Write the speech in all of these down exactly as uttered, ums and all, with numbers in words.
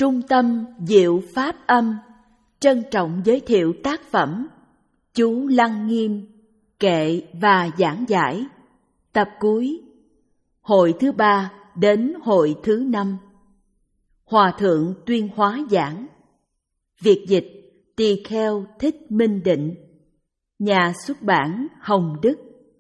Trung tâm Diệu Pháp Âm trân trọng giới thiệu tác phẩm Chú Lăng Nghiêm, kệ và giảng giải, tập cuối, hội thứ ba đến hội thứ năm. Hòa thượng tuyên hóa giảng. Việt dịch Tỳ Kheo Thích Minh Định. Nhà xuất bản Hồng Đức.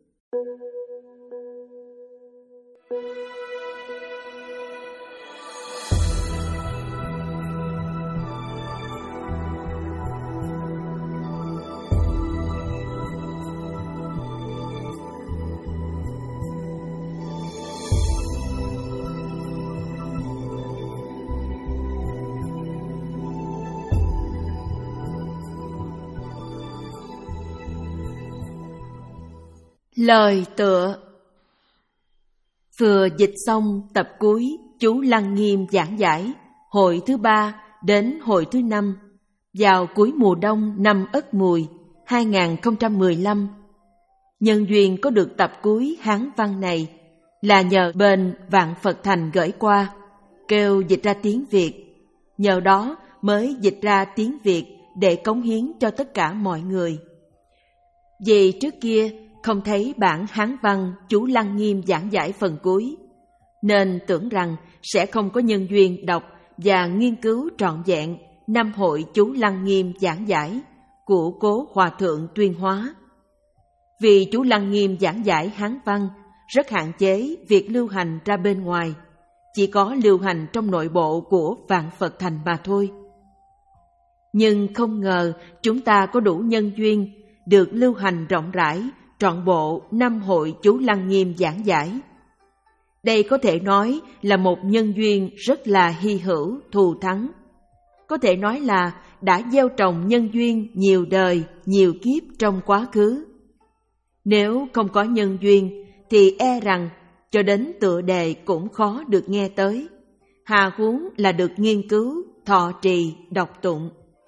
Lời tựa. Vừa dịch xong tập cuối chú Lăng Nghiêm giảng giải hội thứ ba đến hội thứ năm vào cuối mùa đông năm Ất Mùi hai nghìn không trăm mười lăm. Nhân duyên có được tập cuối Hán văn này là nhờ bên Vạn Phật Thành gửi qua, kêu dịch ra tiếng Việt. Nhờ đó mới dịch ra tiếng Việt để cống hiến cho tất cả mọi người. Vì trước kia không thấy bản Hán văn chú Lăng Nghiêm giảng giải phần cuối, nên tưởng rằng sẽ không có nhân duyên đọc và nghiên cứu trọn vẹn năm hội chú Lăng Nghiêm giảng giải của cố Hòa thượng tuyên hóa. Vì chú Lăng Nghiêm giảng giải Hán văn rất hạn chế việc lưu hành ra bên ngoài, chỉ có lưu hành trong nội bộ của Vạn Phật Thành mà thôi. Nhưng không ngờ chúng ta có đủ nhân duyên được lưu hành rộng rãi trọn bộ năm hội chú Lăng Nghiêm giảng giải. Đây có thể nói là một nhân duyên rất là hy hữu, thù thắng. Có thể nói là đã gieo trồng nhân duyên nhiều đời, nhiều kiếp trong quá khứ. Nếu không có nhân duyên thì e rằng cho đến tựa đề cũng khó được nghe tới, hà huống là được nghiên cứu, thọ trì, đọc tụng.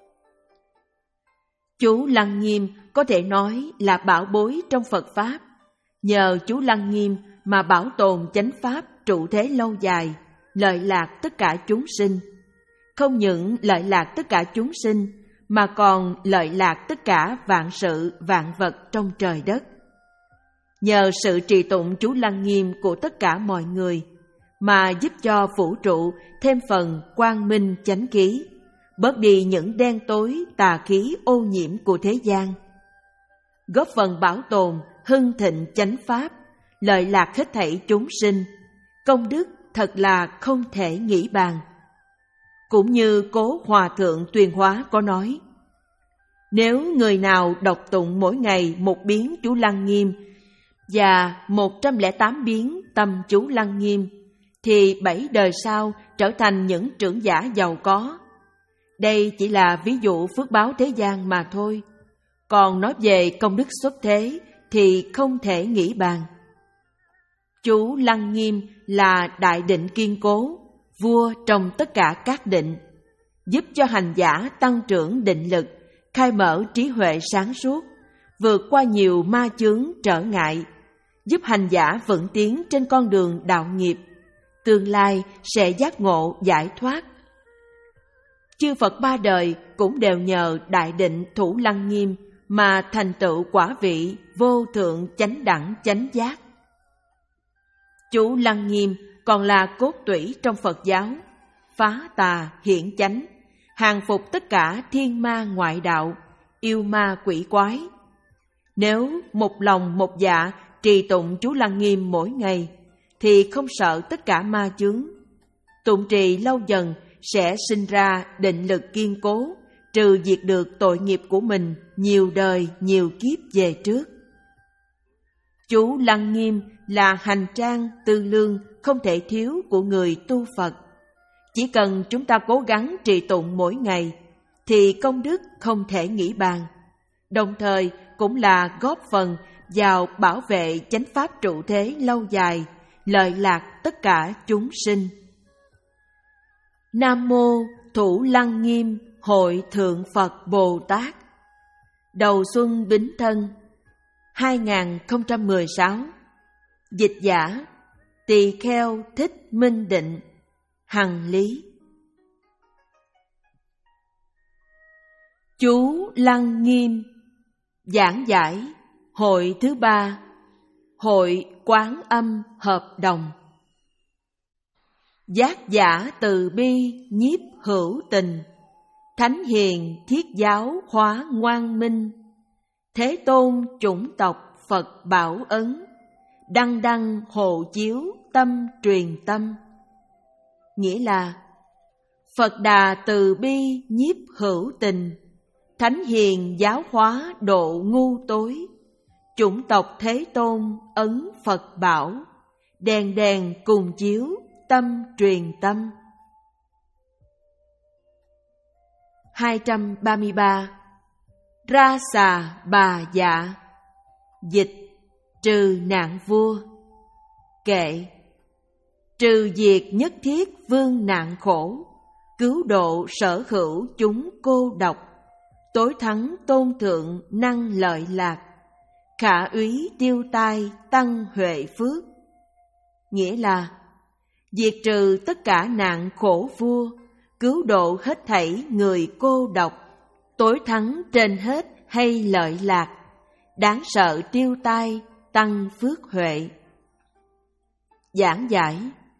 Chú Lăng Nghiêm có thể nói là bảo bối trong Phật Pháp. Nhờ chú Lăng Nghiêm mà bảo tồn chánh Pháp trụ thế lâu dài, lợi lạc tất cả chúng sinh. Không những lợi lạc tất cả chúng sinh, mà còn lợi lạc tất cả vạn sự, vạn vật trong trời đất. Nhờ sự trì tụng chú Lăng Nghiêm của tất cả mọi người, mà giúp cho vũ trụ thêm phần quang minh chánh khí, bớt đi những đen tối tà khí ô nhiễm của thế gian, góp phần bảo tồn hưng thịnh chánh Pháp, lợi lạc hết thảy chúng sinh, công đức thật là không thể nghĩ bàn. Cũng như cố Hòa thượng tuyên hóa có nói, nếu người nào đọc tụng mỗi ngày một biến chú Lăng Nghiêm và một trăm lẻ tám biến tâm chú Lăng Nghiêm, thì bảy đời sau trở thành những trưởng giả giàu có. Đây chỉ là ví dụ phước báo thế gian mà thôi. Còn nói về công đức xuất thế thì không thể nghĩ bàn. Chú Lăng Nghiêm là đại định kiên cố, vua trong tất cả các định, giúp cho hành giả tăng trưởng định lực, khai mở trí huệ sáng suốt, vượt qua nhiều ma chướng trở ngại, giúp hành giả vững tiến trên con đường đạo nghiệp, tương lai sẽ giác ngộ giải thoát. Chư Phật ba đời cũng đều nhờ đại định thủ Lăng Nghiêm mà thành tựu quả vị vô thượng chánh đẳng chánh giác. Chú Lăng Nghiêm còn là cốt tủy trong Phật giáo, phá tà hiển chánh, hàng phục tất cả thiên ma ngoại đạo, yêu ma quỷ quái. Nếu một lòng một dạ trì tụng chú Lăng Nghiêm mỗi ngày, thì không sợ tất cả ma chướng. Tụng trì lâu dần sẽ sinh ra định lực kiên cố, trừ diệt được tội nghiệp của mình nhiều đời nhiều kiếp về trước. Chú Lăng Nghiêm là hành trang tư lương không thể thiếu của người tu Phật. Chỉ cần chúng ta cố gắng trì tụng mỗi ngày thì công đức không thể nghĩ bàn, đồng thời cũng là góp phần vào bảo vệ chánh Pháp trụ thế lâu dài, lợi lạc tất cả chúng sinh. Nam Mô Thủ Lăng Nghiêm Hội Thượng Phật Bồ Tát. Đầu xuân Bính Thân hai nghìn không trăm mười sáu. Dịch giả Tỳ Kheo Thích Minh Định. Hằng Lý. Chú Lăng Nghiêm. Giảng giải hội thứ ba, hội Quán Âm Hợp Đồng. Giác giả từ bi nhiếp hữu tình, thánh hiền thiết giáo hóa ngoan minh. Thế tôn chủng tộc Phật bảo ấn, đăng đăng hộ chiếu tâm truyền tâm. Nghĩa là Phật Đà từ bi nhiếp hữu tình, thánh hiền giáo hóa độ ngu tối. Chủng tộc Thế tôn ấn Phật bảo, đèn đèn cùng chiếu tâm truyền tâm. hai trăm ba mươi ba. Ra xà bà dạ. Dịch: trừ nạn vua. Kệ: trừ diệt nhất thiết vương nạn khổ, cứu độ sở hữu chúng cô độc. Tối thắng tôn thượng năng lợi lạc, khả úy tiêu tai tăng huệ phước. Nghĩa là diệt trừ tất cả nạn khổ vua, cứu độ hết thảy người cô độc. Tối thắng trên hết hay lợi lạc, đáng sợ tiêu tai tăng phước huệ. Giảng giải: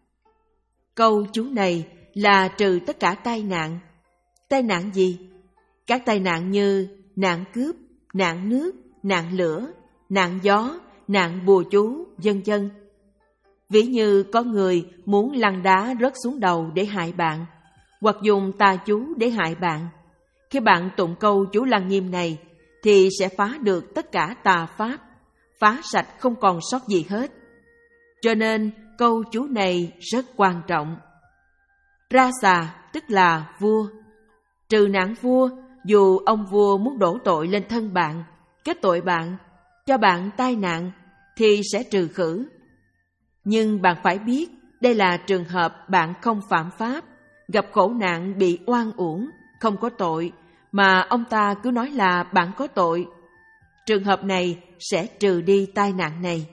câu chú này là trừ tất cả tai nạn. Tai nạn gì? Các tai nạn như nạn cướp, nạn nước, nạn lửa, nạn gió, nạn bùa chú, vân vân. Ví như có người muốn lăn đá rớt xuống đầu để hại bạn, hoặc dùng tà chú để hại bạn. Khi bạn tụng câu chú Lăng Nghiêm này thì sẽ phá được tất cả tà pháp, phá sạch không còn sót gì hết. Cho nên câu chú này rất quan trọng. Ra xà tức là vua. Trừ nạn vua, dù ông vua muốn đổ tội lên thân bạn, kết tội bạn, cho bạn tai nạn thì sẽ trừ khử. Nhưng bạn phải biết đây là trường hợp bạn không phạm pháp, gặp khổ nạn bị oan uổng, không có tội, mà ông ta cứ nói là bạn có tội. Trường hợp này sẽ trừ đi tai nạn này.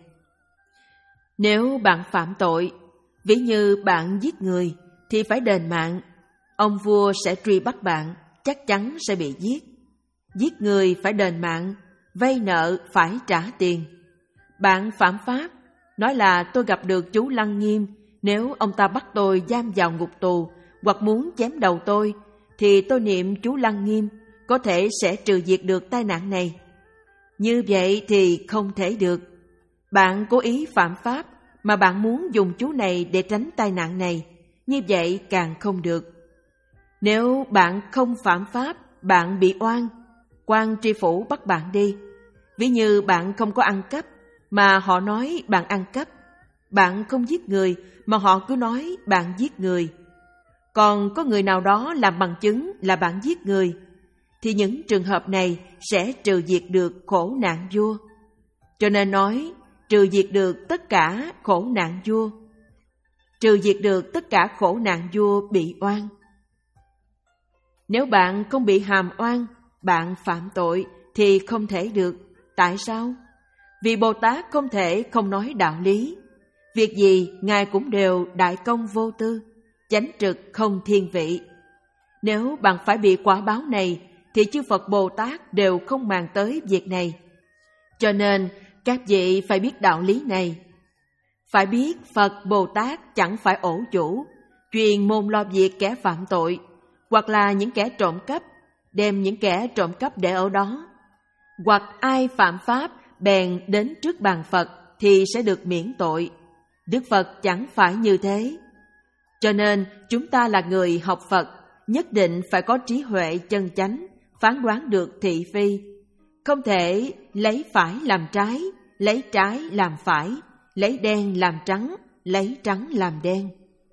Nếu bạn phạm tội, ví như bạn giết người, thì phải đền mạng. Ông vua sẽ truy bắt bạn, chắc chắn sẽ bị giết. Giết người phải đền mạng, vay nợ phải trả tiền. Bạn phạm pháp, nói là tôi gặp được chú Lăng Nghiêm, nếu ông ta bắt tôi giam vào ngục tù hoặc muốn chém đầu tôi, thì tôi niệm chú Lăng Nghiêm, có thể sẽ trừ diệt được tai nạn này. Như vậy thì không thể được. Bạn cố ý phạm pháp mà bạn muốn dùng chú này để tránh tai nạn này, như vậy càng không được. Nếu bạn không phạm pháp, bạn bị oan, quan tri phủ bắt bạn đi. Ví như bạn không có ăn cắp mà họ nói bạn ăn cắp, bạn không giết người mà họ cứ nói bạn giết người. Còn có người nào đó làm bằng chứng là bạn giết người, thì những trường hợp này sẽ trừ diệt được khổ nạn vua. Cho nên nói trừ diệt được tất cả khổ nạn vua, trừ diệt được tất cả khổ nạn vua bị oan. Nếu bạn không bị hàm oan, bạn phạm tội thì không thể được. Tại sao? Vì Bồ Tát không thể không nói đạo lý. Việc gì Ngài cũng đều đại công vô tư, chánh trực không thiên vị. Nếu bạn phải bị quả báo này, thì chư Phật Bồ Tát đều không màng tới việc này. Cho nên các vị phải biết đạo lý này. Phải biết Phật Bồ Tát chẳng phải ổ chủ, chuyên môn lo việc kẻ phạm tội, hoặc là những kẻ trộm cắp, đem những kẻ trộm cắp để ở đó. Hoặc ai phạm pháp bèn đến trước bàn Phật thì sẽ được miễn tội. Đức Phật chẳng phải như thế. Cho nên chúng ta là người học Phật, nhất định phải có trí huệ chân chánh, phán đoán được thị phi. Không thể lấy phải làm trái, lấy trái làm phải, lấy đen làm trắng, lấy trắng làm đen.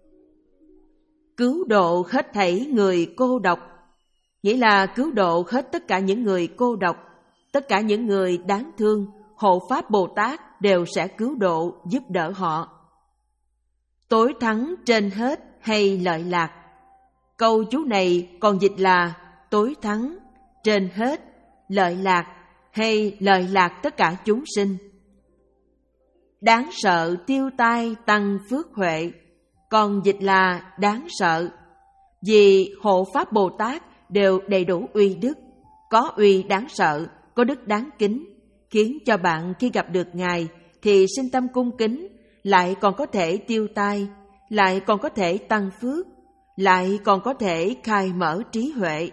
Cứu độ hết thảy người cô độc, nghĩa là cứu độ hết tất cả những người cô độc, tất cả những người đáng thương, hộ pháp Bồ Tát đều sẽ cứu độ, giúp đỡ họ. Tối thắng trên hết hay lợi lạc. Câu chú này còn dịch là tối thắng, trên hết, lợi lạc hay lợi lạc tất cả chúng sinh. Đáng sợ tiêu tai tăng phước huệ, còn dịch là đáng sợ, vì hộ pháp Bồ Tát đều đầy đủ uy đức. có uy đáng sợ, có đức đáng kính, khiến cho bạn khi gặp được Ngài thì sinh tâm cung kính, lại còn có thể tiêu tai, lại còn có thể tăng phước, lại còn có thể khai mở trí huệ.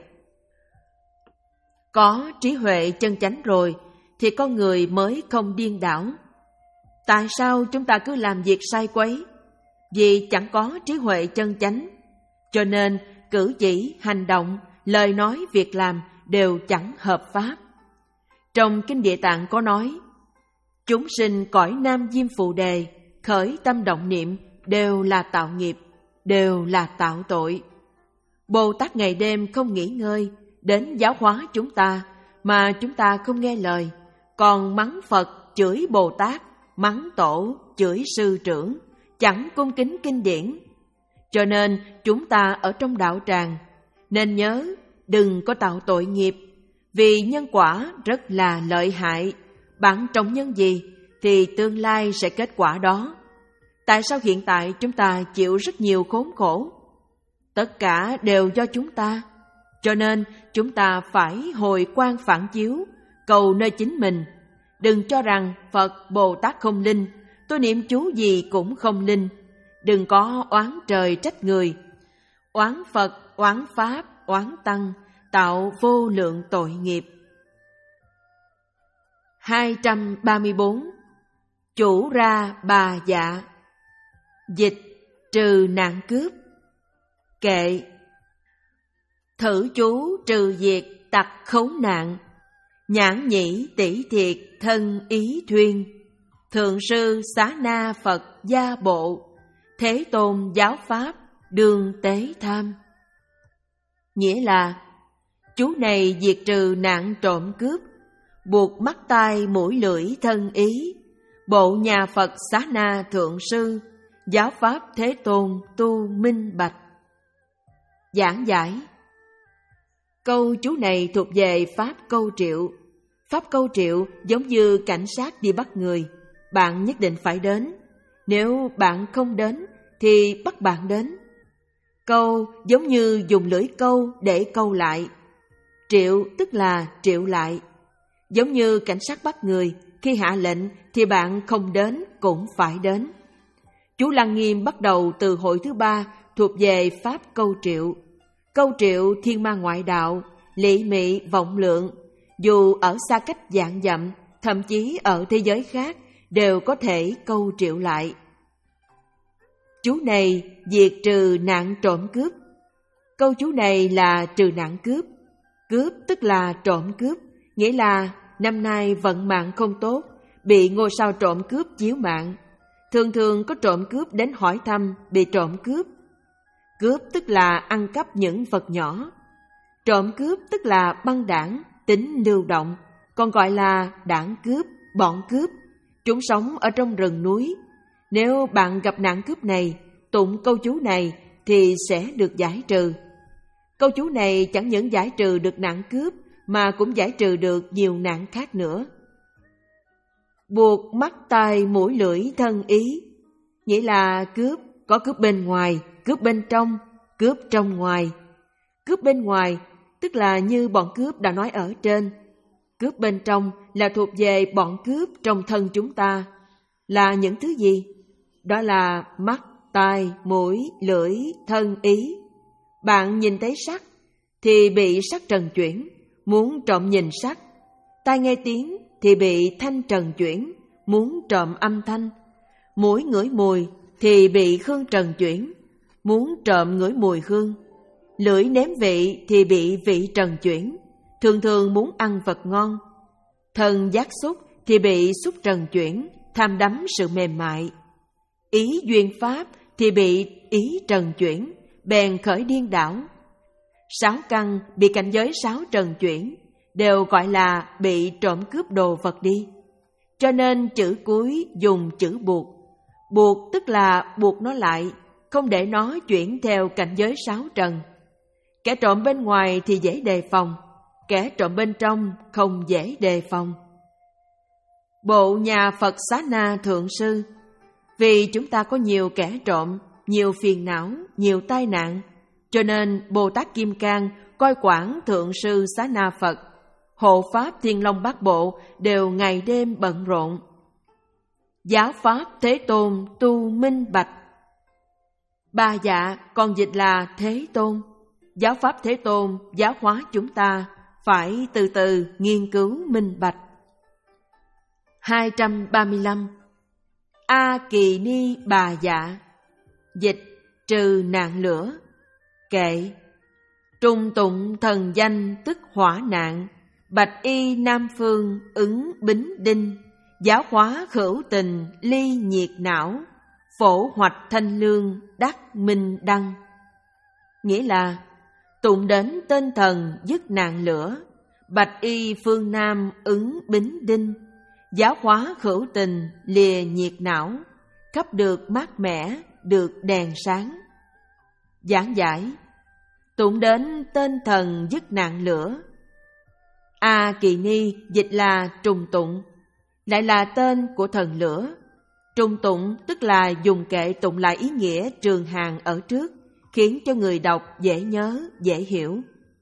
Có trí huệ chân chánh rồi thì con người mới không điên đảo. Tại sao chúng ta cứ làm việc sai quấy? Vì chẳng có trí huệ chân chánh, cho nên cử chỉ, hành động, lời nói, việc làm đều chẳng hợp pháp. Trong Kinh Địa Tạng có nói, chúng sinh cõi Nam Diêm Phù Đề khởi tâm động niệm đều là tạo nghiệp, đều là tạo tội. Bồ Tát ngày đêm không nghỉ ngơi đến giáo hóa chúng ta, mà chúng ta không nghe lời, còn mắng Phật, chửi Bồ Tát, mắng Tổ, chửi Sư Trưởng, chẳng cung kính kinh điển. Cho nên chúng ta ở trong đạo tràng nên nhớ đừng có tạo tội nghiệp, vì nhân quả rất là lợi hại. Bạn trồng nhân gì thì tương lai sẽ kết quả đó. Tại sao hiện tại chúng ta chịu rất nhiều khốn khổ? Tất cả đều do chúng ta. Cho nên chúng ta phải hồi quang phản chiếu, cầu nơi chính mình. Đừng cho rằng Phật, Bồ Tát không linh, tôi niệm chú gì cũng không linh. Đừng có oán trời trách người. Oán Phật, oán Pháp, oán Tăng, tạo vô lượng tội nghiệp. hai trăm ba mươi bốn. Chủ ra bà dạ. Dịch: trừ nạn cướp. Kệ: thử chú trừ diệt tặc khấu nạn, nhãn nhĩ tỷ thiệt thân ý thuyên, thượng sư xá na Phật gia bộ, thế tôn giáo pháp đường tế tham. Nghĩa là chú này diệt trừ nạn trộm cướp, buộc mắt tai mũi lưỡi thân ý, bộ nhà Phật xá na thượng sư, giáo pháp thế tôn tu minh bạch. Giảng giải: câu chú này thuộc về pháp câu triệu. Pháp câu triệu giống như cảnh sát đi bắt người, bạn nhất định phải đến. Nếu bạn không đến thì bắt bạn đến. Câu giống như dùng lưỡi câu để câu lại. Triệu tức là triệu lại. Giống như cảnh sát bắt người, khi hạ lệnh thì bạn không đến cũng phải đến. Chú Lăng Nghiêm bắt đầu từ hội thứ ba thuộc về pháp câu triệu. Câu triệu thiên ma ngoại đạo, lị mị vọng lượng, dù ở xa cách vạn dặm, thậm chí ở thế giới khác đều có thể câu triệu lại. Chú này diệt trừ nạn trộm cướp. Câu chú này là trừ nạn cướp. Cướp tức là trộm cướp, nghĩa là năm nay vận mạng không tốt, bị ngôi sao trộm cướp chiếu mạng. Thường thường có trộm cướp đến hỏi thăm bị trộm cướp. Cướp tức là ăn cắp những vật nhỏ. Trộm cướp tức là băng đảng, tính lưu động, còn gọi là đảng cướp, bọn cướp. Chúng sống ở trong rừng núi. Nếu bạn gặp nạn cướp này, tụng câu chú này thì sẽ được giải trừ. Câu chú này chẳng những giải trừ được nạn cướp mà cũng giải trừ được nhiều nạn khác nữa. Buộc mắt tai mũi lưỡi thân ý, nghĩa là cướp có cướp bên ngoài, cướp bên trong, cướp trong ngoài. Cướp bên ngoài tức là như bọn cướp đã nói ở trên. Cướp bên trong là thuộc về bọn cướp trong thân chúng ta. Là những thứ gì? Đó là mắt, tai, mũi, lưỡi, thân ý. Bạn nhìn thấy sắc thì bị sắc trần chuyển, muốn trộm nhìn sắc. Tai nghe tiếng thì bị thanh trần chuyển, muốn trộm âm thanh. Mũi ngửi mùi thì bị hương trần chuyển, muốn trộm ngửi mùi hương. Lưỡi nếm vị thì bị vị trần chuyển, thường thường muốn ăn vật ngon. Thân giác xúc thì bị xúc trần chuyển, tham đắm sự mềm mại. Ý duyên pháp thì bị ý trần chuyển, bèn khởi điên đảo. Sáu căn bị cảnh giới sáu trần chuyển, đều gọi là bị trộm cướp đồ vật đi. Cho nên chữ cuối dùng chữ buộc. Buộc tức là buộc nó lại, không để nó chuyển theo cảnh giới sáu trần. Kẻ trộm bên ngoài thì dễ đề phòng, kẻ trộm bên trong không dễ đề phòng. Bộ nhà Phật Xá Na Thượng Sư. Vì chúng ta có nhiều kẻ trộm, nhiều phiền não, nhiều tai nạn, cho nên Bồ Tát Kim Cang coi quản Thượng Sư Xá Na Phật hộ pháp Thiên Long Bát Bộ đều ngày đêm bận rộn. Giáo pháp Thế Tôn tu minh bạch. Ba dạ còn dịch là Thế Tôn. Giáo pháp Thế Tôn giáo hóa chúng ta phải từ từ nghiên cứu minh bạch. hai trăm ba mươi lăm. A Kỳ Ni Bà Dạ. Dịch trừ nạn lửa. Kệ. Trung tụng thần danh tức hỏa nạn, bạch y nam phương ứng bính đinh, giáo hóa khửu tình ly nhiệt não, phổ hoạch thanh lương đắc minh đăng. Nghĩa là tụng đến tên thần dứt nạn lửa, bạch y phương nam ứng bính đinh, giáo hóa khửu tình lìa nhiệt não, cấp được mát mẻ, được đèn sáng. Giảng giải: tụng đến tên thần dứt nạn lửa. A Kỳ Ni dịch là trùng tụng, lại là tên của thần lửa. Trùng tụng tức là dùng kệ tụng lại ý nghĩa trường hàng ở trước, khiến cho người đọc dễ nhớ, dễ hiểu.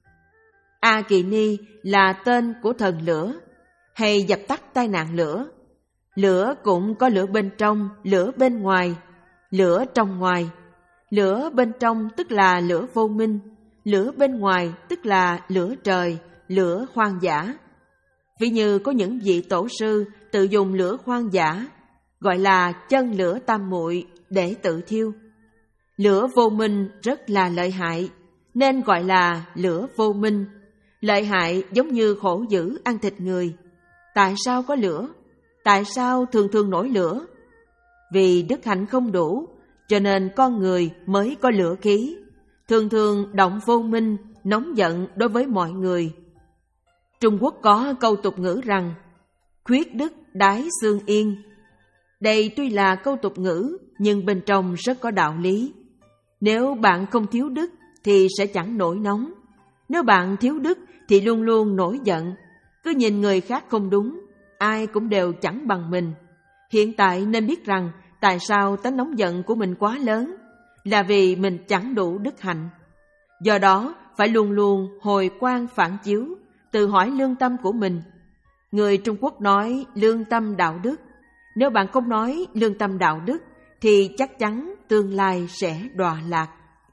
A Kỳ Ni là tên của thần lửa, hay dập tắt tai nạn lửa. Lửa cũng có lửa bên trong, lửa bên ngoài, lửa trong ngoài. Lửa bên trong tức là lửa vô minh, lửa bên ngoài tức là lửa trời, lửa hoang dã. Ví như có những vị tổ sư tự dùng lửa hoang dã, gọi là chân lửa tam muội, để tự thiêu. Lửa vô minh rất là lợi hại, nên gọi là lửa vô minh. Lợi hại giống như khổ dữ ăn thịt người. Tại sao có lửa? Tại sao thường thường nổi lửa? Vì đức hạnh không đủ, cho nên con người mới có lửa khí, thường thường động vô minh, nóng giận đối với mọi người. Trung Quốc có câu tục ngữ rằng khuyết đức đái xương yên. Đây tuy là câu tục ngữ, nhưng bên trong rất có đạo lý. Nếu bạn không thiếu đức thì sẽ chẳng nổi nóng. Nếu bạn thiếu đức thì luôn luôn nổi giận. Cứ nhìn người khác không đúng, ai cũng đều chẳng bằng mình. Hiện tại nên biết rằng tại sao tánh nóng giận của mình quá lớn, là vì mình chẳng đủ đức hạnh. Do đó phải luôn luôn hồi quang phản chiếu, tự hỏi lương tâm của mình. Người Trung Quốc nói lương tâm đạo đức. Nếu bạn không nói lương tâm đạo đức thì chắc chắn tương lai sẽ đọa lạc.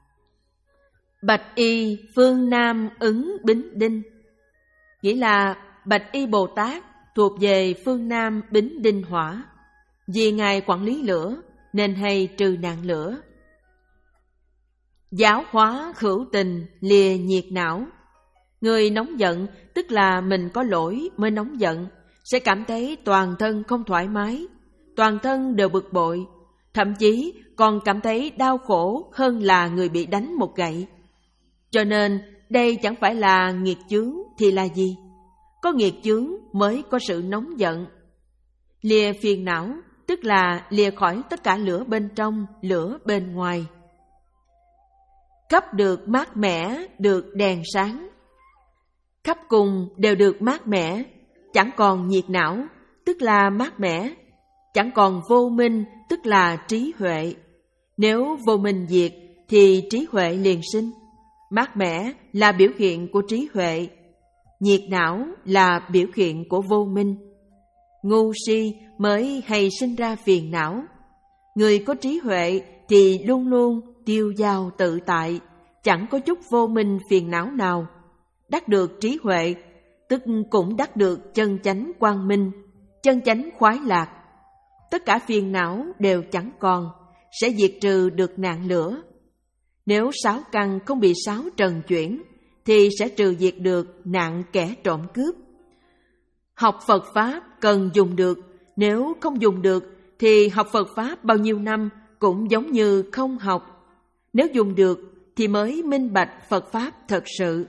Bạch y phương nam ứng bính đinh, nghĩa là Bạch y Bồ Tát thuộc về phương nam bính đinh hỏa. Vì Ngài quản lý lửa nên hay trừ nạn lửa. Giáo hóa khửu tình lìa nhiệt não. Người nóng giận tức là mình có lỗi mới nóng giận, sẽ cảm thấy toàn thân không thoải mái, toàn thân đều bực bội, thậm chí còn cảm thấy đau khổ hơn là người bị đánh một gậy. Cho nên đây chẳng phải là nghiệt chướng thì là gì? Có nghiệt chướng mới có sự nóng giận. Lìa phiền não tức là lìa khỏi tất cả lửa bên trong, lửa bên ngoài. Cấp được mát mẻ, được đèn sáng. Khắp cùng đều được mát mẻ, chẳng còn nhiệt não, tức là mát mẻ, chẳng còn vô minh, tức là trí huệ. Nếu vô minh diệt thì trí huệ liền sinh. Mát mẻ là biểu hiện của trí huệ, nhiệt não là biểu hiện của vô minh. Ngu si mới hay sinh ra phiền não. Người có trí huệ thì luôn luôn tiêu dao tự tại, chẳng có chút vô minh phiền não nào. Đắc được trí huệ, tức cũng đắc được chân chánh quang minh, chân chánh khoái lạc. Tất cả phiền não đều chẳng còn, sẽ diệt trừ được nạn lửa. Nếu sáu căn không bị sáu trần chuyển, thì sẽ trừ diệt được nạn kẻ trộm cướp. Học Phật Pháp cần dùng được, nếu không dùng được thì học Phật Pháp bao nhiêu năm cũng giống như không học. Nếu dùng được thì mới minh bạch Phật Pháp thật sự.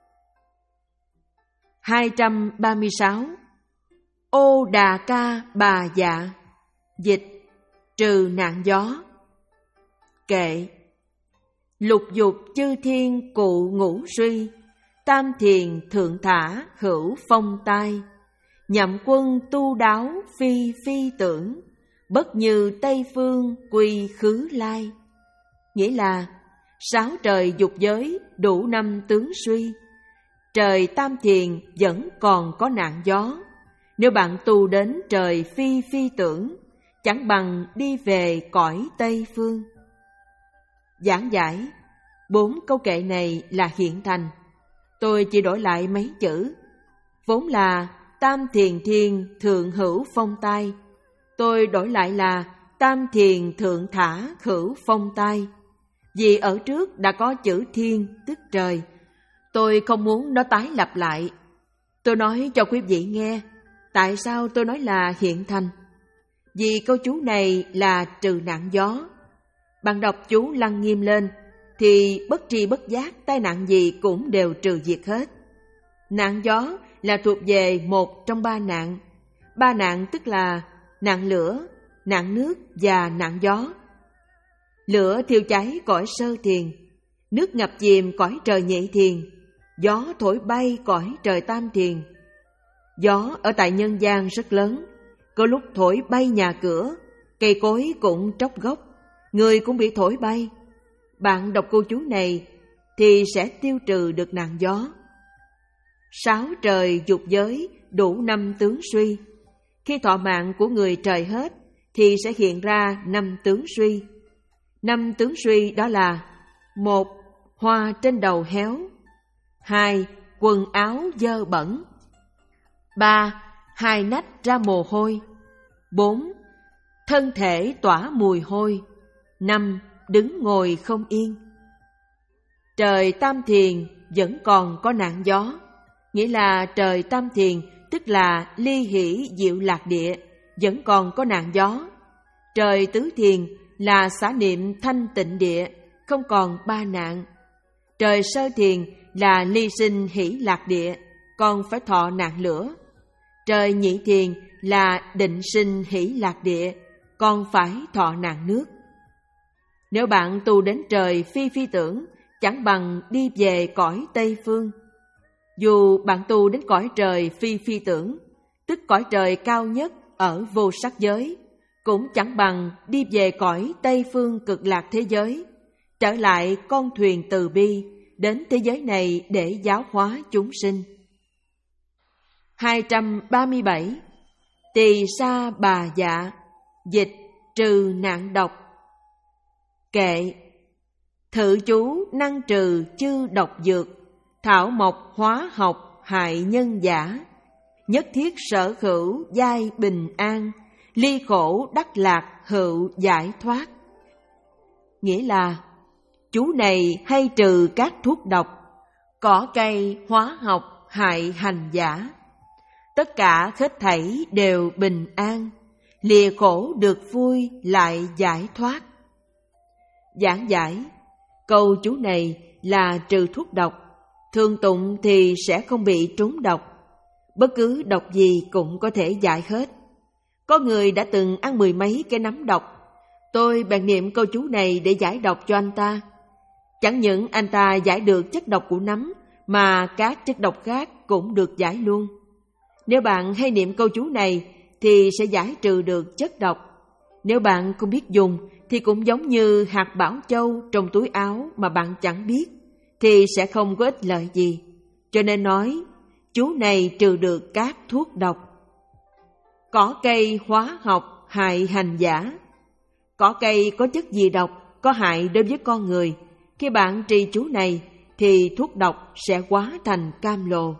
hai trăm ba mươi sáu. Ô Đà Ca Bà Dạ. Dịch trừ nạn gió. Kệ. Lục dục chư thiên cụ ngũ suy, tam thiền thượng thả hữu phong tai. Nhậm quân tu đáo phi phi tưởng, bất như Tây phương quy khứ lai. Nghĩa là sáu trời dục giới đủ năm tướng suy, trời Tam Thiền vẫn còn có nạn gió. Nếu bạn tu đến trời phi phi tưởng, chẳng bằng đi về cõi Tây Phương. Giảng giải, bốn câu kệ này là hiện thành. Tôi chỉ đổi lại mấy chữ. Vốn là Tam Thiền Thiên Thượng Hữu Phong Tai. Tôi đổi lại là Tam Thiền Thượng Thả Hữu Phong Tai. Vì ở trước đã có chữ thiên tức trời, tôi không muốn nó tái lặp lại. Tôi nói cho quý vị nghe, tại sao tôi nói là hiện thành? Vì câu chú này là trừ nạn gió. Bạn đọc chú Lăng Nghiêm lên, thì bất tri bất giác tai nạn gì cũng đều trừ diệt hết. Nạn gió là thuộc về một trong ba nạn. Ba nạn tức là nạn lửa, nạn nước và nạn gió. Lửa thiêu cháy cõi sơ thiền, nước ngập chìm cõi trời nhị thiền, gió thổi bay cõi trời tam thiền. Gió ở tại nhân gian rất lớn, có lúc thổi bay nhà cửa, cây cối cũng tróc gốc, người cũng bị thổi bay. Bạn đọc câu chú này thì sẽ tiêu trừ được nạn gió. Sáu trời dục giới đủ năm tướng suy. Khi thọ mạng của người trời hết thì sẽ hiện ra năm tướng suy. Năm tướng suy đó là: một, hoa trên đầu héo; hai, quần áo dơ bẩn; ba, hai nách ra mồ hôi; bốn, thân thể tỏa mùi hôi; năm, đứng ngồi không yên. Trời Tam Thiền vẫn còn có nạn gió, nghĩa là trời Tam Thiền tức là ly hỷ diệu lạc địa vẫn còn có nạn gió. Trời Tứ Thiền là xả niệm thanh tịnh địa, không còn ba nạn. Trời Sơ Thiền là ly sinh hỷ lạc địa, còn phải thọ nạn lửa. Trời Nhị Thiền là định sinh hỷ lạc địa, còn phải thọ nạn nước. Nếu bạn tu đến trời phi phi tưởng, chẳng bằng đi về cõi Tây Phương. Dù bạn tu đến cõi trời phi phi tưởng, tức cõi trời cao nhất ở vô sắc giới, cũng chẳng bằng đi về cõi Tây Phương cực lạc thế giới, trở lại con thuyền từ bi đến thế giới này để giáo hóa chúng sinh. hai trăm ba mươi bảy. Tỳ sa bà dạ, dịch trừ nạn độc. Kệ: thự chú năng trừ chư độc dược, thảo mộc hóa học hại nhân giả, nhất thiết sở hữu giai bình an, ly khổ đắc lạc hữu giải thoát. Nghĩa là chú này hay trừ các thuốc độc, cỏ cây hóa học hại hành giả, tất cả hết thảy đều bình an, lìa khổ được vui lại giải thoát. Giảng giải, câu chú này là trừ thuốc độc, thường tụng thì sẽ không bị trúng độc. Bất cứ độc gì cũng có thể giải hết. Có người đã từng ăn mười mấy cái nấm độc, tôi bèn niệm câu chú này để giải độc cho anh ta. Chẳng những anh ta giải được chất độc của nấm, mà các chất độc khác cũng được giải luôn. Nếu bạn hay niệm câu chú này thì sẽ giải trừ được chất độc. Nếu bạn không biết dùng thì cũng giống như hạt bảo châu trong túi áo mà bạn chẳng biết, thì sẽ không có ích lợi gì. Cho nên nói, chú này trừ được các thuốc độc. Cỏ cây hóa học hại hành giả. Cỏ cây có chất gì độc, có hại đối với con người. Khi bạn trì chú này thì thuốc độc sẽ hóa thành cam lồ.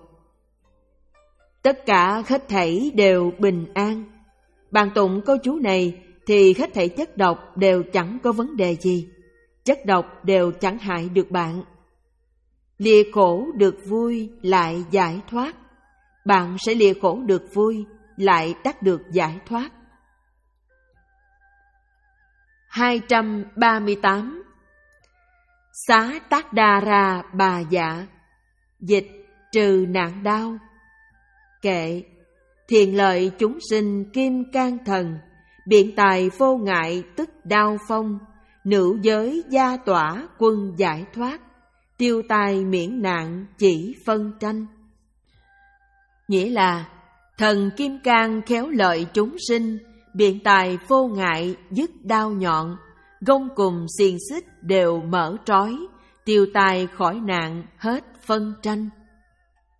Tất cả hết thảy đều bình an. Bạn tụng câu chú này thì hết thảy chất độc đều chẳng có vấn đề gì. Chất độc đều chẳng hại được bạn. Lìa khổ được vui lại giải thoát. Bạn sẽ lìa khổ được vui lại đắc được giải thoát. hai trăm ba mươi tám. Xá tác đà ra bà dạ, dịch trừ nạn đau. Kệ: thiền lợi chúng sinh kim can thần, biện tài vô ngại tức đao phong, nữ giới gia tỏa quân giải thoát, tiêu tai miễn nạn chỉ phân tranh. Nghĩa là thần kim cang khéo lợi chúng sinh, biện tài vô ngại dứt đao nhọn, gông cùng xiềng xích đều mở trói, tiêu tai khỏi nạn hết phân tranh.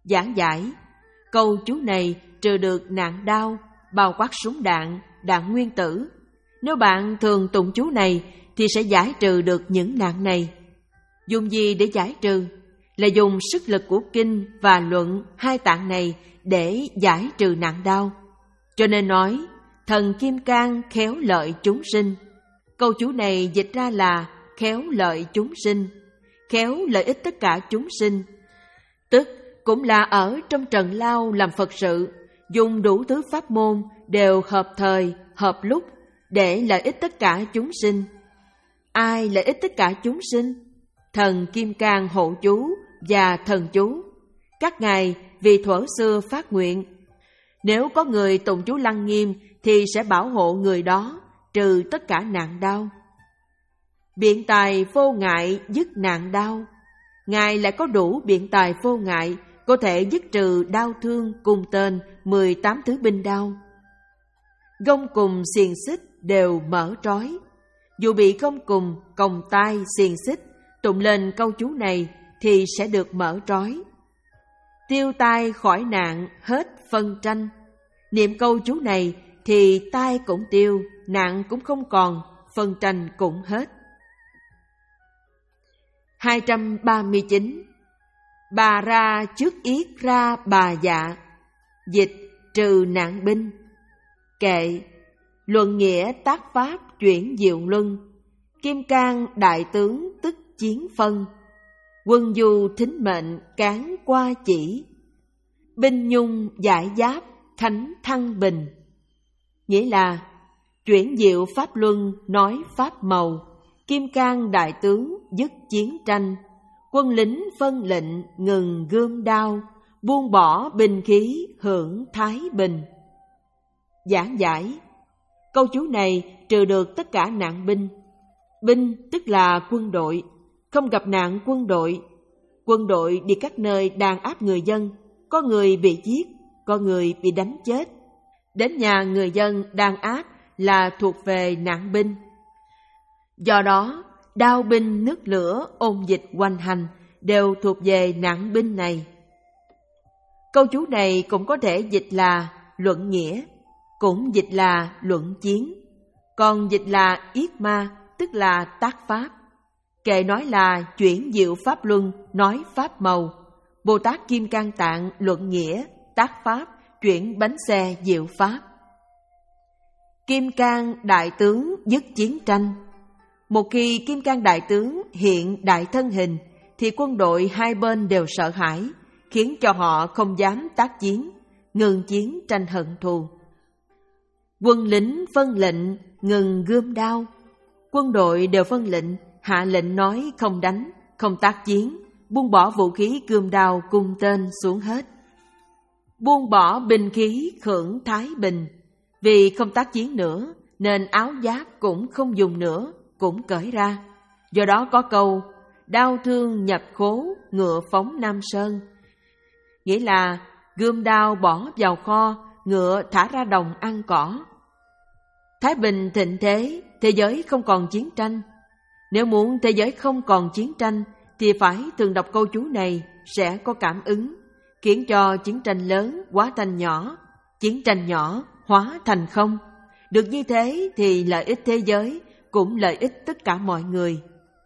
Giảng giải, câu chú này trừ được nạn đau, bao quát súng đạn, đạn nguyên tử. Nếu bạn thường tụng chú này thì sẽ giải trừ được những nạn này. Dùng gì để giải trừ? Là dùng sức lực của kinh và luận hai tạng này để giải trừ nạn đau. Cho nên nói, thần Kim Cang khéo lợi chúng sinh. Câu chú này dịch ra là khéo lợi chúng sinh, khéo lợi ích tất cả chúng sinh. Tức cũng là ở trong trần lao làm Phật sự, dùng đủ thứ pháp môn đều hợp thời, hợp lúc để lợi ích tất cả chúng sinh. Ai lợi ích tất cả chúng sinh? Thần Kim Cang hộ chú và thần chú. Các ngài vì thuở xưa phát nguyện, nếu có người tụng chú Lăng Nghiêm thì sẽ bảo hộ người đó, trừ tất cả nạn đau. Biện tài vô ngại dứt nạn đau. Ngài lại có đủ biện tài vô ngại, có thể dứt trừ đau thương cùng tên mười tám thứ binh đau. Gông cùng xiềng xích đều mở trói. Dù bị gông cùng, còng tay, xiềng xích, tụng lên câu chú này thì sẽ được mở trói. Tiêu tai khỏi nạn hết phân tranh. Niệm câu chú này thì tai cũng tiêu, nạn cũng không còn, phân tranh cũng hết. hai trăm ba mươi chín. Bà ra trước yết ra bà dạ. Dịch trừ nạn binh. Kệ luận nghĩa tác pháp chuyển diệu luân. Kim Cang đại tướng tức chiến phân. Quân du thính mệnh cán qua chỉ. Binh nhung giải giáp khánh thăng bình. Nghĩa là chuyển diệu pháp luân nói pháp màu. Kim Cang đại tướng dứt chiến tranh. Quân lính phân lệnh ngừng gươm đao. Buông bỏ binh khí hưởng thái bình. Giảng giải, câu chú này trừ được tất cả nạn binh. Binh tức là quân đội, không gặp nạn quân đội. Quân đội đi các nơi đàn áp người dân, có người bị giết, có người bị đánh chết. Đến nhà người dân đàn áp là thuộc về nạn binh. Do đó, đao binh nước lửa ôn dịch hoành hành đều thuộc về nạn binh này. Câu chú này cũng có thể dịch là luận nghĩa, cũng dịch là luận chiến, còn dịch là yết ma, tức là tác pháp. Kệ nói là chuyển diệu pháp luân, nói pháp màu. Bồ Tát Kim Cang Tạng luận nghĩa, tác pháp, chuyển bánh xe diệu pháp. Kim Cang đại tướng dứt chiến tranh. Một khi Kim Cang đại tướng hiện đại thân hình thì quân đội hai bên đều sợ hãi, khiến cho họ không dám tác chiến, ngừng chiến tranh hận thù. Quân lính phân lệnh ngừng gươm đao. Quân đội đều phân lệnh, hạ lệnh nói không đánh, không tác chiến, buông bỏ vũ khí gươm đao cung tên xuống hết. Buông bỏ binh khí hưởng thái bình. Vì không tác chiến nữa nên áo giáp cũng không dùng nữa, cũng cởi ra. Do đó có câu đao thương nhập khố, ngựa phóng Nam Sơn. Nghĩa là gươm đao bỏ vào kho, ngựa thả ra đồng ăn cỏ. Thái bình thịnh thế, thế giới không còn chiến tranh. Nếu muốn thế giới không còn chiến tranh thì phải thường đọc câu chú này, sẽ có cảm ứng, khiến cho chiến tranh lớn hóa thành nhỏ, chiến tranh nhỏ hóa thành không. Được như thế thì lợi ích thế giới cũng lợi ích tất cả mọi người.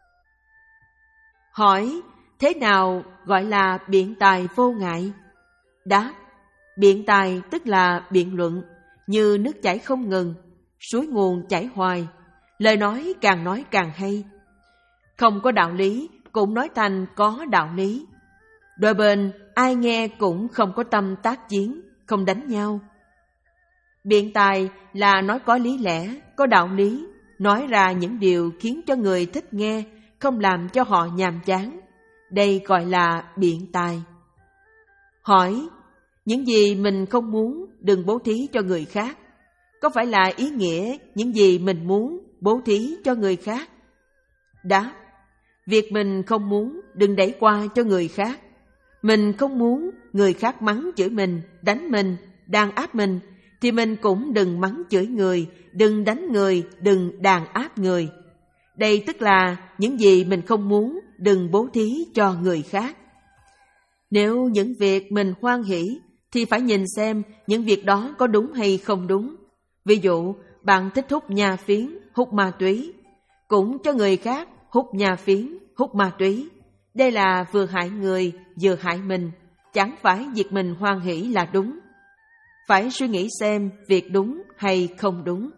Hỏi, thế nào gọi là biện tài vô ngại? Đáp, biện tài tức là biện luận, như nước chảy không ngừng, suối nguồn chảy hoài, lời nói càng nói càng hay. Không có đạo lý cũng nói thành có đạo lý. Đôi bên ai nghe cũng không có tâm tác chiến, không đánh nhau. Biện tài là nói có lý lẽ, có đạo lý, nói ra những điều khiến cho người thích nghe, không làm cho họ nhàm chán. Đây gọi là biện tài. Hỏi, những gì mình không muốn đừng bố thí cho người khác. Có phải là ý nghĩa những gì mình muốn bố thí cho người khác? Đáp, việc mình không muốn đừng đẩy qua cho người khác. Mình không muốn người khác mắng chửi mình, đánh mình, đàn áp mình, thì mình cũng đừng mắng chửi người, đừng đánh người, đừng đàn áp người. Đây tức là những gì mình không muốn đừng bố thí cho người khác. Nếu những việc mình hoan hỷ thì phải nhìn xem những việc đó có đúng hay không đúng. Ví dụ, bạn thích hút nha phiến, hút ma túy, cũng cho người khác hút nha phiến, hút ma túy. Đây là vừa hại người, vừa hại mình. Chẳng phải việc mình hoan hỷ là đúng. Phải suy nghĩ xem việc đúng hay không đúng.